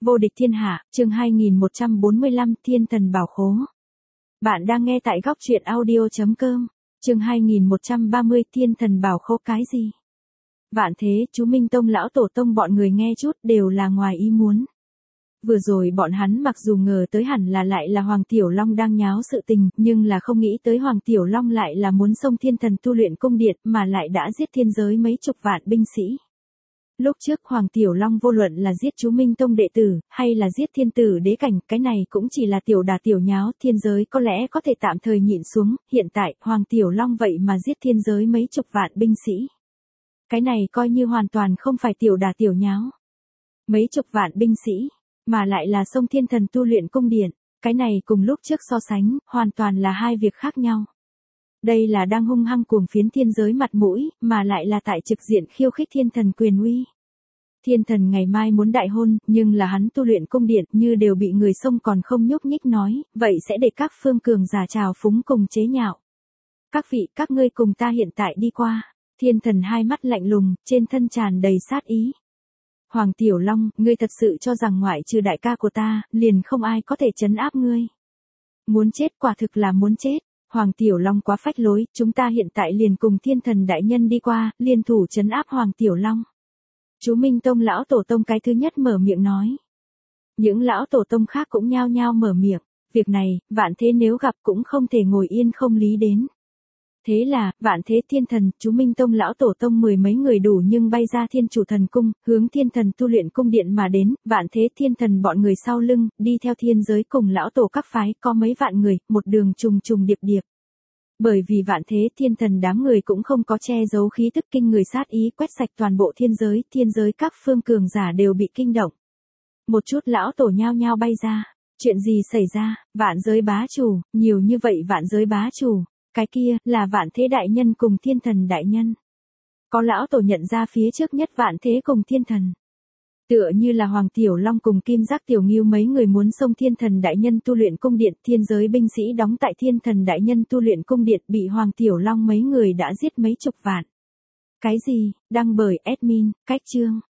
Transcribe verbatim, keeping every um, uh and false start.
Vô địch thiên hạ, chương hai nghìn một trăm bốn mươi lăm, Thiên Thần Bảo Khố. Bạn đang nghe tại góc truyện audio chấm com, chương hai nghìn một trăm ba mươi, Thiên Thần Bảo Khố cái gì? Vạn thế, chú Minh Tông lão tổ tông bọn người nghe chút đều là ngoài ý muốn. Vừa rồi bọn hắn mặc dù ngờ tới hẳn là lại là Hoàng Tiểu Long đang nháo sự tình, nhưng là không nghĩ tới Hoàng Tiểu Long lại là muốn xông Thiên Thần tu luyện cung điện mà lại đã giết thiên giới mấy chục vạn binh sĩ. Lúc trước Hoàng Tiểu Long vô luận là giết chú Minh Tông đệ tử, hay là giết thiên tử đế cảnh, cái này cũng chỉ là tiểu đà tiểu nháo, thiên giới có lẽ có thể tạm thời nhịn xuống, hiện tại, Hoàng Tiểu Long vậy mà giết thiên giới mấy chục vạn binh sĩ. Cái này coi như hoàn toàn không phải tiểu đà tiểu nháo. Mấy chục vạn binh sĩ, mà lại là xông Thiên Thần tu luyện cung điện, cái này cùng lúc trước so sánh, hoàn toàn là hai việc khác nhau. Đây là đang hung hăng cuồng phiến thiên giới mặt mũi, mà lại là tại trực diện khiêu khích thiên thần quyền uy. Thiên thần ngày mai muốn đại hôn, nhưng là hắn tu luyện cung điện như đều bị người xông còn không nhúc nhích nói, vậy sẽ để các phương cường giả trào phúng cùng chế nhạo. Các vị, các ngươi cùng ta hiện tại đi qua. Thiên thần hai mắt lạnh lùng, trên thân tràn đầy sát ý. Hoàng Tiểu Long, ngươi thật sự cho rằng ngoại trừ đại ca của ta, liền không ai có thể trấn áp ngươi. Muốn chết quả thực là muốn chết. Hoàng Tiểu Long quá phách lối, chúng ta hiện tại liền cùng Thiên Thần đại nhân đi qua, liên thủ trấn áp Hoàng Tiểu Long. Chú Minh Tông lão tổ tông cái thứ nhất mở miệng nói. Những lão tổ tông khác cũng nhao nhao mở miệng, việc này, vạn thế nếu gặp cũng không thể ngồi yên không lý đến. Thế là, vạn thế Thiên Thần, chú Minh Tông lão tổ tông mười mấy người đủ nhưng bay ra Thiên Chủ Thần Cung, hướng Thiên Thần tu luyện cung điện mà đến, vạn thế Thiên Thần bọn người sau lưng, đi theo thiên giới cùng lão tổ các phái, có mấy vạn người, một đường trùng trùng điệp điệp. Bởi vì vạn thế Thiên Thần đám người cũng không có che giấu khí tức kinh người sát ý quét sạch toàn bộ thiên giới, thiên giới các phương cường giả đều bị kinh động. Một chút lão tổ nhao nhao bay ra, chuyện gì xảy ra, vạn giới bá chủ, nhiều như vậy vạn giới bá chủ. Cái kia, là vạn thế đại nhân cùng Thiên Thần đại nhân. Có lão tổ nhận ra phía trước nhất vạn thế cùng Thiên Thần. Tựa như là Hoàng Tiểu Long cùng Kim Giác Tiểu Ngưu mấy người muốn xông Thiên Thần đại nhân tu luyện cung điện, thiên giới binh sĩ đóng tại Thiên Thần đại nhân tu luyện cung điện bị Hoàng Tiểu Long mấy người đã giết mấy chục vạn. Cái gì, đăng bởi admin, cách chương.